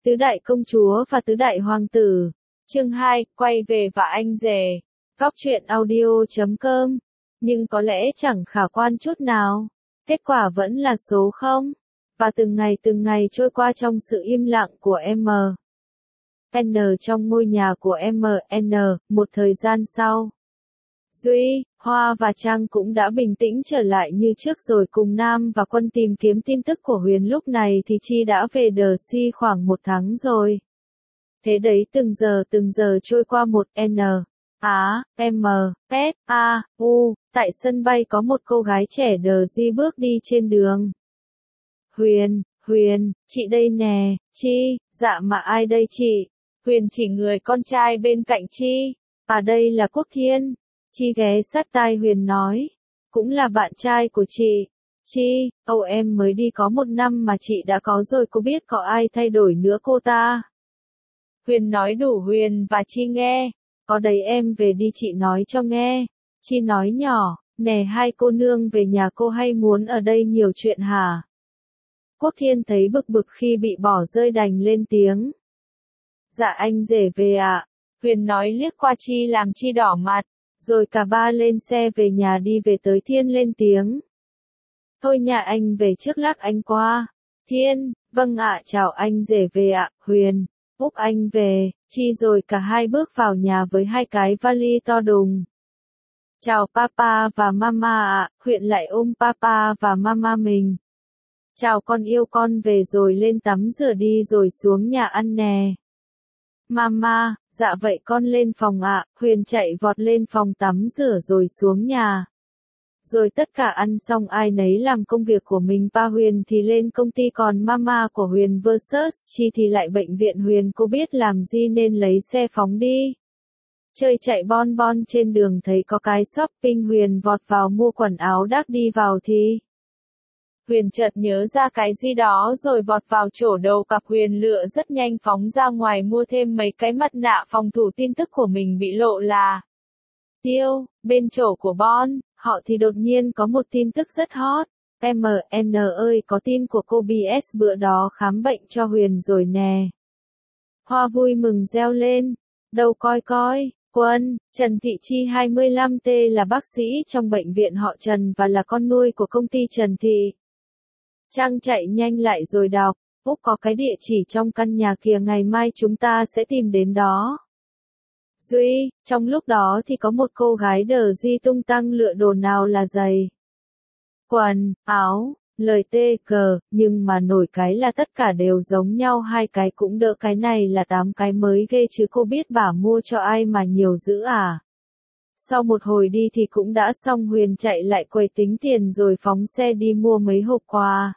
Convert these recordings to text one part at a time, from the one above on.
Tứ đại công chúa và tứ đại hoàng tử. Chương 2, quay về và anh rể. Góc truyện audio.com. Nhưng có lẽ chẳng khả quan chút nào. Kết quả vẫn là số 0. Và từng ngày trôi qua trong sự im lặng của M.N. trong ngôi nhà của M.N. Một thời gian sau, Duy, Hoa và Trang cũng đã bình tĩnh trở lại như trước rồi cùng Nam và Quân tìm kiếm tin tức của Huyền. Lúc này thì Chi đã về Đờ Si khoảng 1 tháng rồi. Thế đấy từng giờ trôi qua. Một N, A, M, S, A, U, tại sân bay có một cô gái trẻ Đờ Di bước đi trên đường. Huyền, chị đây nè. Chi, dạ mà ai đây chị? Huyền chỉ người con trai bên cạnh Chi. À đây là Quốc Thiên. Chi ghé sát tai Huyền nói. Cũng là bạn trai của chị. Chi, em mới đi có 1 năm mà chị đã có rồi, cô biết có ai thay đổi nữa cô ta? Huyền nói đủ Huyền và Chi nghe. Có đấy em về đi chị nói cho nghe. Chi nói nhỏ, nè hai cô nương về nhà cô hay muốn ở đây nhiều chuyện hả? Quốc Thiên thấy bực khi bị bỏ rơi đành lên tiếng. Dạ anh rể về ạ. Huyền nói liếc qua Chi làm Chi đỏ mặt. Rồi cả ba lên xe về nhà đi. Về tới Thiên lên tiếng. Thôi nhà anh về trước lát anh qua. Thiên, vâng ạ chào anh rể về ạ. Huyền, Úc anh về. Chi rồi cả hai bước vào nhà với 2 cái vali to đùng. Chào papa và mama ạ. Huyền lại ôm papa và mama mình. Chào con yêu con về rồi lên tắm rửa đi rồi xuống nhà ăn nè. Mama, dạ vậy con lên phòng ạ. Huyền chạy vọt lên phòng tắm rửa rồi xuống nhà. Rồi tất cả ăn xong ai nấy làm công việc của mình. Pa Huyền thì lên công ty còn mama của Huyền vs Chi thì lại bệnh viện. Huyền cô biết làm gì nên lấy xe phóng đi. Chơi chạy bon bon trên đường thấy có cái shopping. Huyền vọt vào mua quần áo đắt. Đi vào thì Huyền chợt nhớ ra cái gì đó rồi vọt vào chỗ đầu cặp. Huyền lựa rất nhanh phóng ra ngoài mua thêm mấy cái mặt nạ phòng thủ. Tin tức của mình bị lộ là tiêu. Bên chỗ của Bon, họ thì đột nhiên có một tin tức rất hot. M.N. ơi có tin của cô BS bữa đó khám bệnh cho Huyền rồi nè. Hoa vui mừng reo lên. Đâu coi. Quân, Trần Thị Chi 25T là bác sĩ trong bệnh viện họ Trần và là con nuôi của công ty Trần Thị. Trang chạy nhanh lại rồi đọc. Úc có cái địa chỉ trong căn nhà kia, ngày mai chúng ta sẽ tìm đến đó. Duy, trong lúc đó thì có một cô gái Đờ Di tung tăng lựa đồ nào là giày, quần, áo, lời tê cờ, nhưng mà nổi cái là tất cả đều giống nhau. 2 cái cũng đỡ, cái này là 8 cái mới ghê chứ. Cô biết bà mua cho ai mà nhiều dữ à? Sau một hồi đi thì cũng đã xong. Huyền chạy lại quầy tính tiền rồi phóng xe đi mua mấy hộp quà.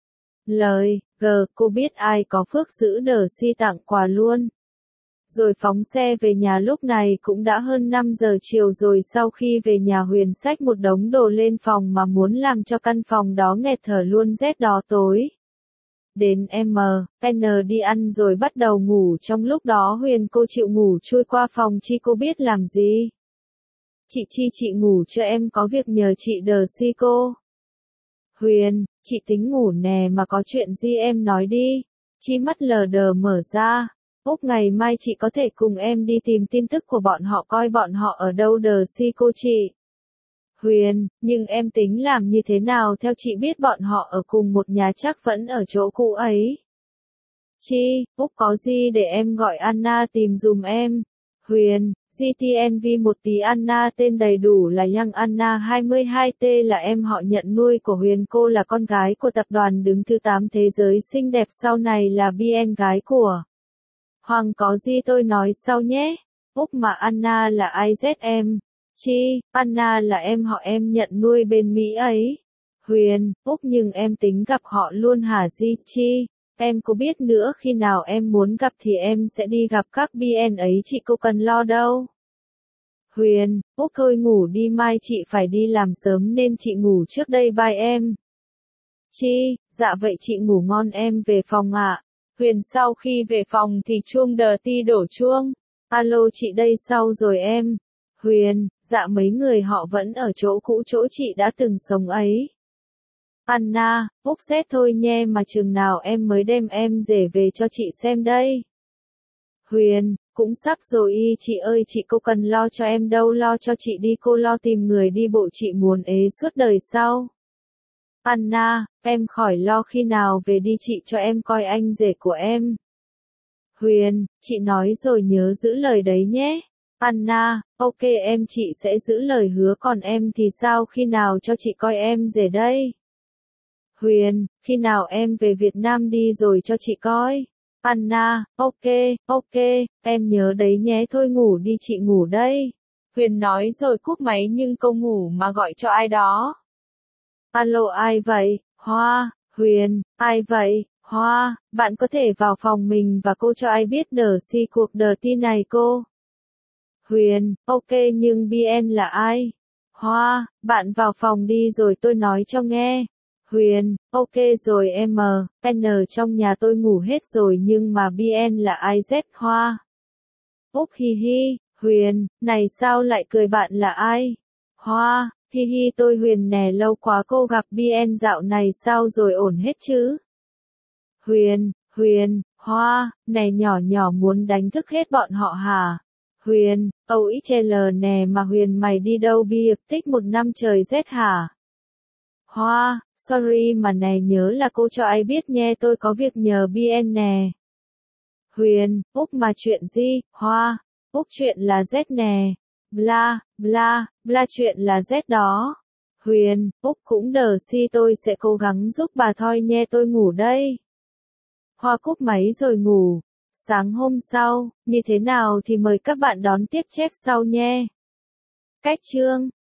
Cô biết ai có phước giữ Đờ Si tặng quà luôn. Rồi phóng xe về nhà. Lúc này cũng đã hơn 5 giờ chiều rồi. Sau khi về nhà Huyền xách một đống đồ lên phòng mà muốn làm cho căn phòng đó nghẹt thở luôn. Rét đó tối đến M.N. đi ăn rồi bắt đầu ngủ. Trong lúc đó Huyền cô chịu ngủ chui qua phòng Chi. Cô biết làm gì? Chị Chi chị ngủ chưa, em có việc nhờ chị Đờ Si cô. Huyền, chị tính ngủ nè mà có chuyện gì em nói đi. Chi mắt lờ đờ mở ra. Úc ngày mai chị có thể cùng em đi tìm tin tức của bọn họ coi bọn họ ở đâu. Đờ Si cô chị. Huyền, nhưng em tính làm như thế nào? Theo chị biết bọn họ ở cùng một nhà chắc vẫn ở chỗ cũ ấy. Chi, Úc có gì để em gọi Anna tìm dùm em. Huyền, GTNV một tí. Anna tên đầy đủ là Young Anna 22T là em họ nhận nuôi của Huyền. Cô là con gái của tập đoàn đứng thứ 8 thế giới xinh đẹp, sau này là BN gái của Hoàng. Có gì tôi nói sau nhé. Úc mà Anna là IZM. Chi, Anna là em họ em nhận nuôi bên Mỹ ấy. Huyền, Úc nhưng em tính gặp họ luôn hả gì? Chi, em có biết nữa, khi nào em muốn gặp thì em sẽ đi gặp các BN ấy, chị cô cần lo đâu. Huyền, Úc thôi ngủ đi, mai chị phải đi làm sớm nên chị ngủ trước đây, bye em. Chi, dạ vậy chị ngủ ngon, em về phòng ạ. Huyền sau khi về phòng thì chuông Đờ Ti đổ chuông. Alo chị đây sau rồi em. Huyền, dạ mấy người họ vẫn ở chỗ cũ, chỗ chị đã từng sống ấy. Anna, Úc xét thôi nhé mà chừng nào em mới đem em rể về cho chị xem đây. Huyền, cũng sắp rồi y chị ơi chị cô cần lo cho em đâu lo cho chị đi cô lo tìm người đi bộ chị muốn ế suốt đời sau. Anna, em khỏi lo khi nào về đi chị cho em coi anh rể của em. Huyền, chị nói rồi nhớ giữ lời đấy nhé. Anna, ok em chị sẽ giữ lời hứa còn em thì sao khi nào cho chị coi em rể đây? Huyền, khi nào em về Việt Nam đi rồi cho chị coi. Anna, ok, em nhớ đấy nhé thôi ngủ đi chị ngủ đây. Huyền nói rồi cúp máy nhưng câu ngủ mà gọi cho ai đó. Alo ai vậy? Hoa, Huyền, ai vậy? Hoa, bạn có thể vào phòng mình và cô cho ai biết cuộc đờ ti này cô. Huyền, ok nhưng BN là ai? Hoa, bạn vào phòng đi rồi tôi nói cho nghe. Huyền, ok rồi em N trong nhà tôi ngủ hết rồi nhưng mà BN là ai Z Hoa. Úc hi hi, Huyền, này sao lại cười bạn là ai? Hoa, hi hi tôi Huyền nè lâu quá cô gặp BN dạo này sao rồi ổn hết chứ? Huyền, Hoa, này nhỏ nhỏ muốn đánh thức hết bọn họ hả? Huyền, OXL nè mà Huyền mày đi đâu biệt tích một năm trời rét hả? Hoa, sorry mà này nhớ là cô cho ai biết nghe tôi có việc nhờ BN nè. Huyền, Úc mà chuyện gì, Hoa, Úc chuyện là Z nè. Bla, bla, bla chuyện là Z đó. Huyền, Úc cũng đờ si tôi sẽ cố gắng giúp bà thôi nhé tôi ngủ đây. Hoa cúp máy rồi ngủ. Sáng hôm sau, như thế nào thì mời các bạn đón tiếp chép sau nhé. Cách chương